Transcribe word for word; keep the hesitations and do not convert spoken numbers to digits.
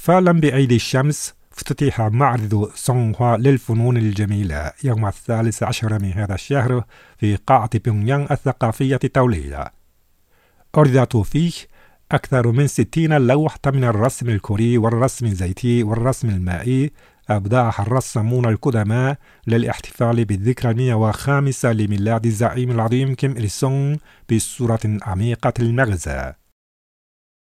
احتفالا بعيد الشمس، افتتح معرض سونغهوا للفنون الجميلة يوم الثالث عشر من هذا الشهر في قاعة بيونغيانغ الثقافية الدولية. عرضت فيه أكثر من ستين لوحة من الرسم الكوري والرسم الزيتي والرسم المائي أبدعها الرسامون القدماء للاحتفال بالذكرى المئة وخامسة لميلاد الزعيم العظيم كيم إل سونغ بصورة عميقة المغزى.